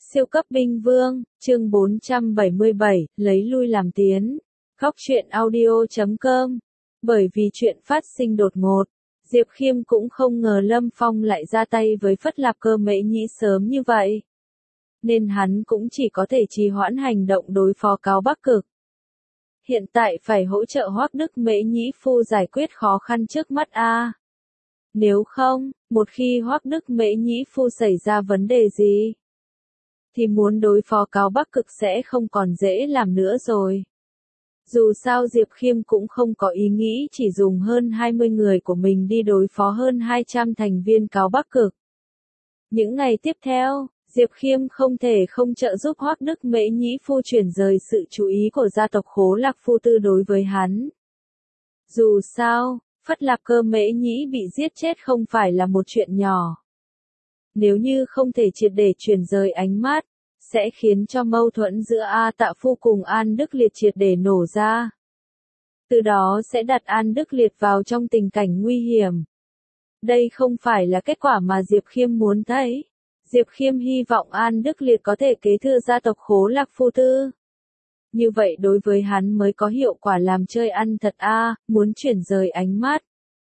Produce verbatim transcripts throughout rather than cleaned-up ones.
Siêu cấp binh vương, chương bốn trăm bảy mươi bảy, lấy lui làm tiến. Góc truyện audio chấm com. Bởi vì chuyện phát sinh đột ngột, Diệp Khiêm cũng không ngờ Lâm Phong lại ra tay với Phất Lạp Cơ Mễ Nhĩ sớm như vậy. Nên hắn cũng chỉ có thể trì hoãn hành động đối phó Cáo Bắc Cực. Hiện tại phải hỗ trợ Hoắc Đức Mễ Nhĩ Phu giải quyết khó khăn trước mắt a. Nếu không, một khi Hoắc Đức Mễ Nhĩ Phu xảy ra vấn đề gì, thì muốn đối phó Cáo Bắc Cực sẽ không còn dễ làm nữa rồi. Dù sao Diệp Khiêm cũng không có ý nghĩ chỉ dùng hơn hai mươi người của mình đi đối phó hơn hai trăm thành viên Cáo Bắc Cực. Những ngày tiếp theo, Diệp Khiêm không thể không trợ giúp Hoắc Đức Mễ Nhĩ Phu chuyển rời sự chú ý của gia tộc Khố Lạc Phu Tư đối với hắn. Dù sao, Phất Lạp Cơ Mễ Nhĩ bị giết chết không phải là một chuyện nhỏ. Nếu như không thể triệt để chuyển rời ánh mắt, sẽ khiến cho mâu thuẫn giữa A Tạ Phu cùng An Đức Liệt triệt để nổ ra. Từ đó sẽ đặt An Đức Liệt vào trong tình cảnh nguy hiểm. Đây không phải là kết quả mà Diệp Khiêm muốn thấy. Diệp Khiêm hy vọng An Đức Liệt có thể kế thừa gia tộc Khố Lạc Phu Tư. Như vậy đối với hắn mới có hiệu quả làm chơi ăn thật a, à, muốn chuyển rời ánh mắt.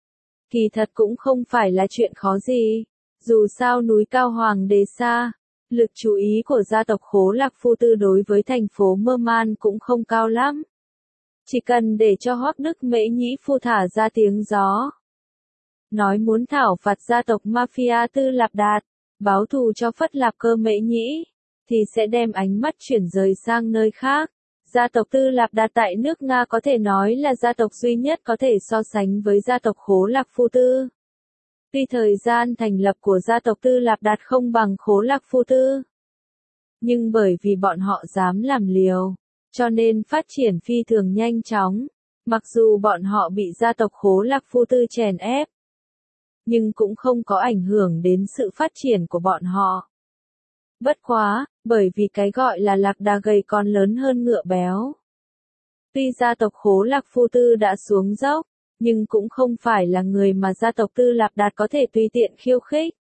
Kỳ thật cũng không phải là chuyện khó gì. Dù sao núi cao Hoàng Đế xa, lực chú ý của gia tộc Khố Lạc Phu Tư đối với thành phố Mơ Man cũng không cao lắm. Chỉ cần để cho Hoắc Đức Mễ Nhĩ Phu thả ra tiếng gió, nói muốn thảo phạt gia tộc Mafia Tư Lạp Đạt, báo thù cho Phất Lạp Cơ Mễ Nhĩ, thì sẽ đem ánh mắt chuyển rời sang nơi khác. Gia tộc Tư Lạp Đạt tại nước Nga có thể nói là gia tộc duy nhất có thể so sánh với gia tộc Khố Lạc Phu Tư. Tuy thời gian thành lập của gia tộc Tư Lạp Đạt không bằng Khố Lạc Phu Tư, nhưng bởi vì bọn họ dám làm liều, cho nên phát triển phi thường nhanh chóng. Mặc dù bọn họ bị gia tộc Khố Lạc Phu Tư chèn ép, nhưng cũng không có ảnh hưởng đến sự phát triển của bọn họ. Bất quá, bởi vì cái gọi là lạc đà gầy còn lớn hơn ngựa béo. Tuy gia tộc Khố Lạc Phu Tư đã xuống dốc, nhưng cũng không phải là người mà gia tộc Tư Lạp Đạt có thể tùy tiện khiêu khích.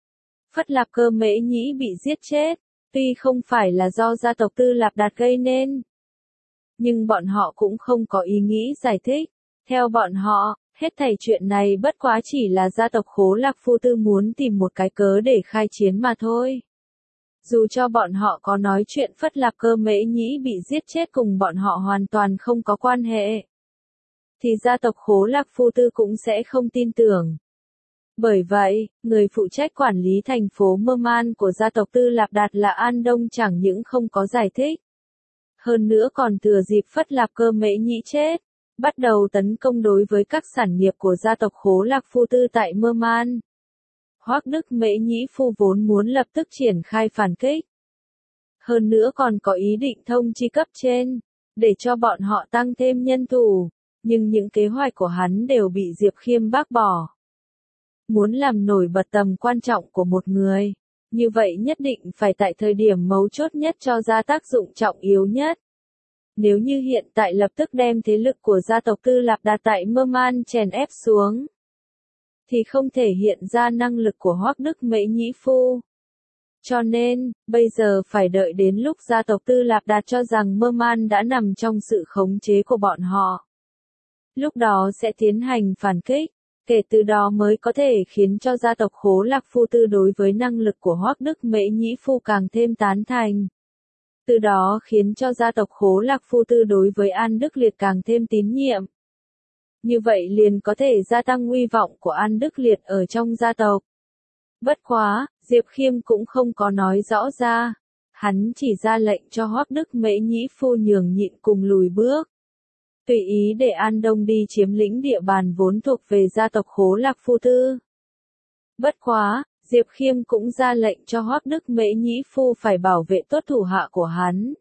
Phất Lạp Cơ Mễ Nhĩ bị giết chết, tuy không phải là do gia tộc Tư Lạp Đạt gây nên, nhưng bọn họ cũng không có ý nghĩ giải thích. Theo bọn họ, hết thảy chuyện này bất quá chỉ là gia tộc Khố Lạc Phu Tư muốn tìm một cái cớ để khai chiến mà thôi. Dù cho bọn họ có nói chuyện Phất Lạp Cơ Mễ Nhĩ bị giết chết cùng bọn họ hoàn toàn không có quan hệ, thì gia tộc Khố Lạc Phu Tư cũng sẽ không tin tưởng. Bởi vậy, người phụ trách quản lý thành phố Mơ Man của gia tộc Tư Lạp Đạt là An Đông chẳng những không có giải thích, hơn nữa còn thừa dịp Phất Lạp Cơ Mễ Nhĩ chết, bắt đầu tấn công đối với các sản nghiệp của gia tộc Khố Lạc Phu Tư tại Mơ Man. Hoắc Đức Mễ Nhĩ Phu vốn muốn lập tức triển khai phản kích. Hơn nữa còn có ý định thông chi cấp trên, để cho bọn họ tăng thêm nhân thủ, nhưng những kế hoạch của hắn đều bị Diệp Khiêm bác bỏ. Muốn làm nổi bật tầm quan trọng của một người, như vậy nhất định phải tại thời điểm mấu chốt nhất cho ra tác dụng trọng yếu nhất. Nếu như hiện tại lập tức đem thế lực của gia tộc Tư Lạp Đạt tại Mơ Man chèn ép xuống, thì không thể hiện ra năng lực của Hoắc Đức Mễ Nhĩ Phu. Cho nên, bây giờ phải đợi đến lúc gia tộc Tư Lạp Đạt cho rằng Mơ Man đã nằm trong sự khống chế của bọn họ. Lúc đó sẽ tiến hành phản kích, kể từ đó mới có thể khiến cho gia tộc Khố Lạc Phu Tư đối với năng lực của Hoắc Đức Mễ Nhĩ Phu càng thêm tán thành. Từ đó khiến cho gia tộc Khố Lạc Phu Tư đối với An Đức Liệt càng thêm tín nhiệm. Như vậy liền có thể gia tăng uy vọng của An Đức Liệt ở trong gia tộc. Bất quá, Diệp Khiêm cũng không có nói rõ ra. Hắn chỉ ra lệnh cho Hoắc Đức Mễ Nhĩ Phu nhường nhịn cùng lùi bước. Tùy ý để An Đông đi chiếm lĩnh địa bàn vốn thuộc về gia tộc Khố Lạc Phu Tư. Bất quá, Diệp Khiêm cũng ra lệnh cho Hoắc Đức Mễ Nhĩ Phu phải bảo vệ tốt thủ hạ của hắn.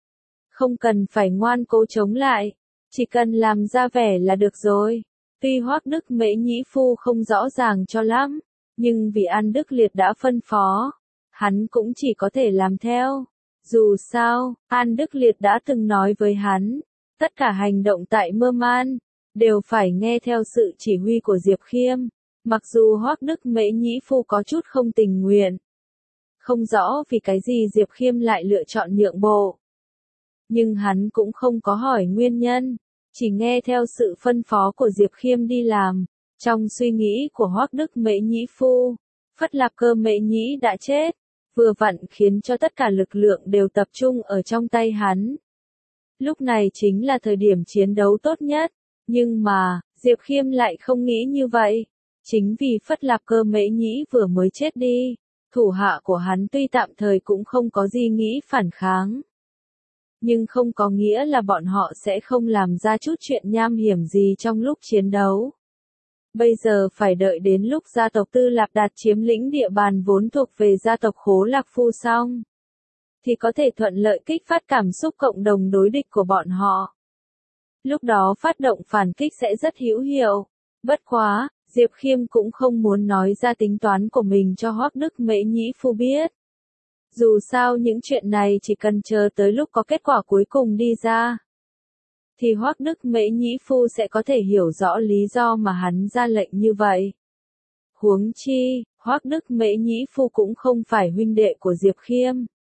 Không cần phải ngoan cố chống lại, chỉ cần làm ra vẻ là được rồi. Tuy Hoắc Đức Mễ Nhĩ Phu không rõ ràng cho lắm, nhưng vì An Đức Liệt đã phân phó, hắn cũng chỉ có thể làm theo. Dù sao, An Đức Liệt đã từng nói với hắn, tất cả hành động tại Mơ Man đều phải nghe theo sự chỉ huy của Diệp Khiêm. Mặc dù Hoắc Đức Mễ Nhĩ Phu có chút không tình nguyện, không rõ vì cái gì Diệp Khiêm lại lựa chọn nhượng bộ. Nhưng hắn cũng không có hỏi nguyên nhân, chỉ nghe theo sự phân phó của Diệp Khiêm đi làm. Trong suy nghĩ của Hoắc Đức Mễ Nhĩ Phu, Phất Lạp Cơ Mễ Nhĩ đã chết, vừa vặn khiến cho tất cả lực lượng đều tập trung ở trong tay hắn. Lúc này chính là thời điểm chiến đấu tốt nhất, nhưng mà, Diệp Khiêm lại không nghĩ như vậy. Chính vì Phất Lạp Cơ Mễ Nhĩ vừa mới chết đi, thủ hạ của hắn tuy tạm thời cũng không có gì nghĩ phản kháng. Nhưng không có nghĩa là bọn họ sẽ không làm ra chút chuyện nham hiểm gì trong lúc chiến đấu. Bây giờ phải đợi đến lúc gia tộc Tư Lạp Đạt chiếm lĩnh địa bàn vốn thuộc về gia tộc Khố Lạc Phu xong, thì có thể thuận lợi kích phát cảm xúc cộng đồng đối địch của bọn họ. Lúc đó phát động phản kích sẽ rất hữu hiệu. Bất quá, Diệp Khiêm cũng không muốn nói ra tính toán của mình cho Hoắc Đức Mễ Nhĩ Phu biết. Dù sao những chuyện này chỉ cần chờ tới lúc có kết quả cuối cùng đi ra, thì Hoắc Đức Mễ Nhĩ Phu sẽ có thể hiểu rõ lý do mà hắn ra lệnh như vậy. Huống chi, Hoắc Đức Mễ Nhĩ Phu cũng không phải huynh đệ của Diệp Khiêm.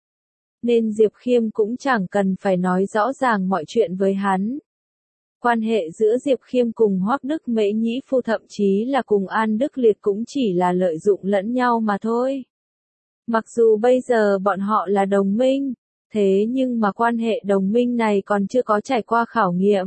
Nên Diệp Khiêm cũng chẳng cần phải nói rõ ràng mọi chuyện với hắn. Quan hệ giữa Diệp Khiêm cùng Hoắc Đức Mễ Nhĩ Phu thậm chí là cùng An Đức Liệt cũng chỉ là lợi dụng lẫn nhau mà thôi. Mặc dù bây giờ bọn họ là đồng minh, thế nhưng mà quan hệ đồng minh này còn chưa có trải qua khảo nghiệm.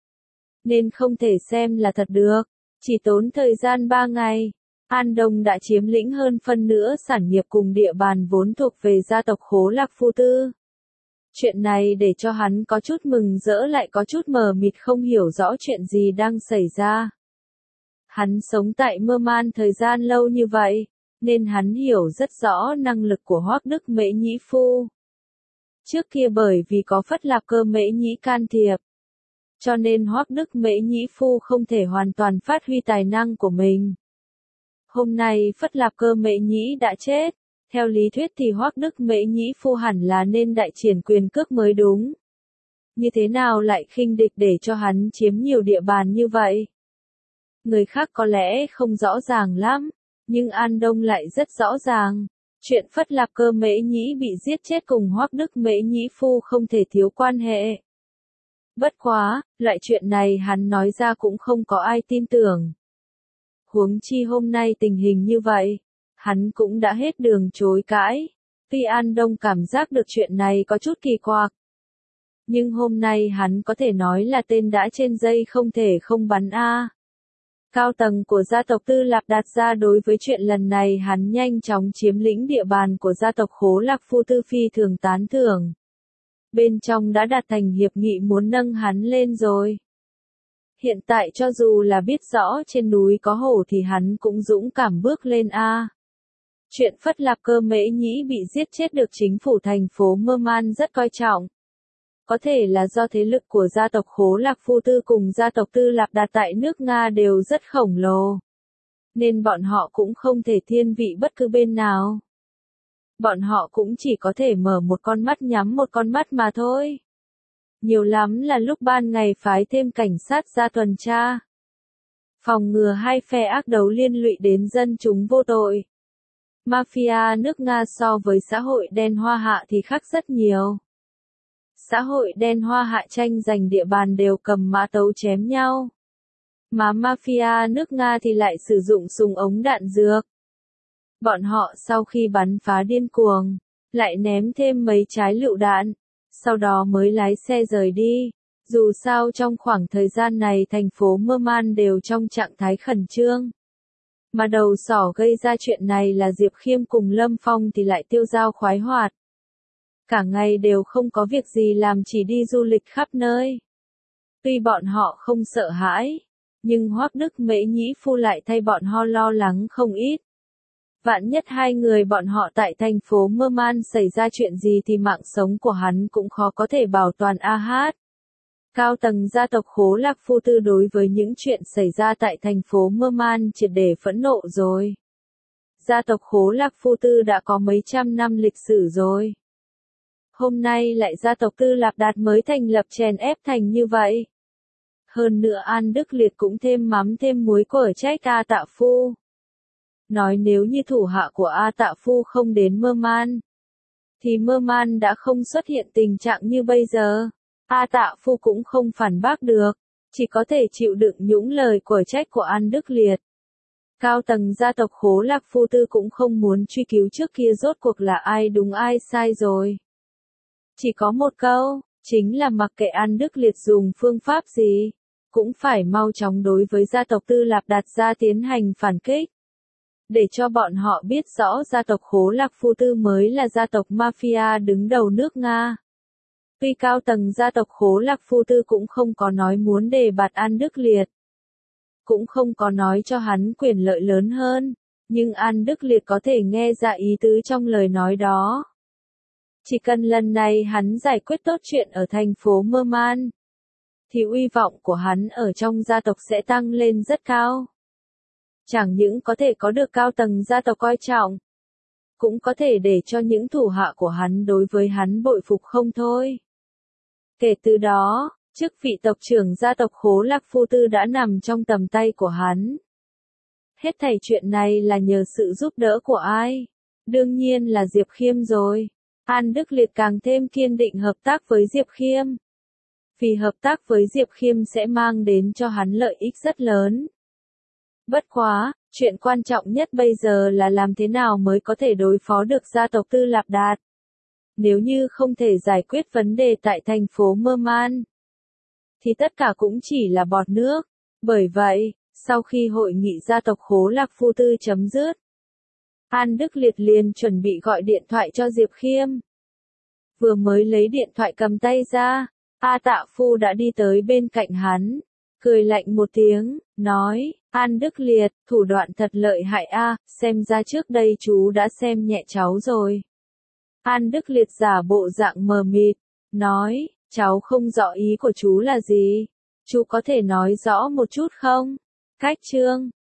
Nên không thể xem là thật được. Chỉ tốn thời gian ba ngày, An Đông đã chiếm lĩnh hơn phân nửa sản nghiệp cùng địa bàn vốn thuộc về gia tộc Khố Lạc Phu Tư. Chuyện này để cho hắn có chút mừng rỡ lại có chút mờ mịt không hiểu rõ chuyện gì đang xảy ra. Hắn sống tại Mơ Man thời gian lâu như vậy, nên hắn hiểu rất rõ năng lực của Hoắc Đức Mễ Nhĩ Phu. Trước kia bởi vì có Phất Lạp Cơ Mễ Nhĩ can thiệp, cho nên Hoắc Đức Mễ Nhĩ Phu không thể hoàn toàn phát huy tài năng của mình. Hôm nay Phất Lạp Cơ Mễ Nhĩ đã chết, theo lý thuyết thì Hoắc Đức Mễ Nhĩ Phu hẳn là nên đại triển quyền cước mới đúng. Như thế nào lại khinh địch để cho hắn chiếm nhiều địa bàn như vậy? Người khác có lẽ không rõ ràng lắm, nhưng An Đông lại rất rõ ràng. Chuyện Phất Lạp Cơ Mễ Nhĩ bị giết chết cùng Hoắc Đức Mễ Nhĩ Phu không thể thiếu quan hệ. Bất quá, loại chuyện này hắn nói ra cũng không có ai tin tưởng. Huống chi hôm nay tình hình như vậy, hắn cũng đã hết đường chối cãi. Tuy An Đông cảm giác được chuyện này có chút kỳ quặc, nhưng hôm nay hắn có thể nói là tên đã trên dây không thể không bắn a. Cao tầng của gia tộc Tư Lạp Đạt ra đối với chuyện lần này hắn nhanh chóng chiếm lĩnh địa bàn của gia tộc Khố Lạc Phu Tư phi thường tán thưởng. Bên trong đã đạt thành hiệp nghị muốn nâng hắn lên rồi. Hiện tại cho dù là biết rõ trên núi có hổ thì hắn cũng dũng cảm bước lên a. Chuyện Phất Lạp Cơ Mễ Nhĩ bị giết chết được chính phủ thành phố Mơ Man rất coi trọng. Có thể là do thế lực của gia tộc Khố Lạc Phu Tư cùng gia tộc Tư Lạp Đạt tại nước Nga đều rất khổng lồ. Nên bọn họ cũng không thể thiên vị bất cứ bên nào. Bọn họ cũng chỉ có thể mở một con mắt nhắm một con mắt mà thôi. Nhiều lắm là lúc ban ngày phái thêm cảnh sát ra tuần tra, phòng ngừa hai phe ác đấu liên lụy đến dân chúng vô tội. Mafia nước Nga so với xã hội đen Hoa Hạ thì khác rất nhiều. Xã hội đen Hoa Hạ tranh giành địa bàn đều cầm mã tấu chém nhau. Mà mafia nước Nga thì lại sử dụng súng ống đạn dược. Bọn họ sau khi bắn phá điên cuồng, lại ném thêm mấy trái lựu đạn, sau đó mới lái xe rời đi. Dù sao trong khoảng thời gian này thành phố Mơ Man đều trong trạng thái khẩn trương. Mà đầu sỏ gây ra chuyện này là Diệp Khiêm cùng Lâm Phong thì lại tiêu dao khoái hoạt. Cả ngày đều không có việc gì làm chỉ đi du lịch khắp nơi. Tuy bọn họ không sợ hãi, nhưng Hoắc Đức Mễ Nhĩ Phu lại thay bọn họ lo lắng không ít. Vạn nhất hai người bọn họ tại thành phố Mơ Man xảy ra chuyện gì thì mạng sống của hắn cũng khó có thể bảo toàn a hát. Cao tầng gia tộc Khố Lạc Phu Tư đối với những chuyện xảy ra tại thành phố Mơ Man triệt để phẫn nộ rồi. Gia tộc Khố Lạc Phu Tư đã có mấy trăm năm lịch sử rồi. Hôm nay lại gia tộc Tư Lạp Đạt mới thành lập chèn ép thành như vậy. Hơn nữa An Đức Liệt cũng thêm mắm thêm muối của trách A Tạ Phu. nói nếu như thủ hạ của A Tạ Phu không đến Mơ Man, thì Mơ Man đã không xuất hiện tình trạng như bây giờ. A Tạ Phu cũng không phản bác được, chỉ có thể chịu đựng những lời quở trách của An Đức Liệt. Cao tầng gia tộc Khố Lạc Phu Tư cũng không muốn truy cứu trước kia rốt cuộc là ai đúng ai sai rồi. Chỉ có một câu, chính là mặc kệ An Đức Liệt dùng phương pháp gì, cũng phải mau chóng đối với gia tộc Tư Lạp Đạt ra tiến hành phản kích. Để cho bọn họ biết rõ gia tộc Khố Lạc Phu Tư mới là gia tộc mafia đứng đầu nước Nga. Tuy cao tầng gia tộc Khố Lạc Phu Tư cũng không có nói muốn đề bạt An Đức Liệt, cũng không có nói cho hắn quyền lợi lớn hơn, nhưng An Đức Liệt có thể nghe ra ý tứ trong lời nói đó. Chỉ cần lần này hắn giải quyết tốt chuyện ở thành phố Mơ Man, thì uy vọng của hắn ở trong gia tộc sẽ tăng lên rất cao. Chẳng những có thể có được cao tầng gia tộc coi trọng, cũng có thể để cho những thủ hạ của hắn đối với hắn bội phục không thôi. Kể từ đó, chức vị tộc trưởng gia tộc Khố Lạc Phu Tư đã nằm trong tầm tay của hắn. Hết thảy chuyện này là nhờ sự giúp đỡ của ai? Đương nhiên là Diệp Khiêm rồi. An Đức Liệt càng thêm kiên định hợp tác với Diệp Khiêm. Vì hợp tác với Diệp Khiêm sẽ mang đến cho hắn lợi ích rất lớn. Bất quá, chuyện quan trọng nhất bây giờ là làm thế nào mới có thể đối phó được gia tộc Tư Lạp Đạt. Nếu như không thể giải quyết vấn đề tại thành phố Mơ Man, thì tất cả cũng chỉ là bọt nước. Bởi vậy, sau khi hội nghị gia tộc Khố Lạc Phu Tư chấm dứt, An Đức Liệt liền chuẩn bị gọi điện thoại cho Diệp Khiêm. Vừa mới lấy điện thoại cầm tay ra, A Tạ Phu đã đi tới bên cạnh hắn, cười lạnh một tiếng, nói, An Đức Liệt, thủ đoạn thật lợi hại a, xem ra trước đây chú đã xem nhẹ cháu rồi. An Đức Liệt giả bộ dạng mờ mịt, nói, cháu không rõ ý của chú là gì, chú có thể nói rõ một chút không? Cách chương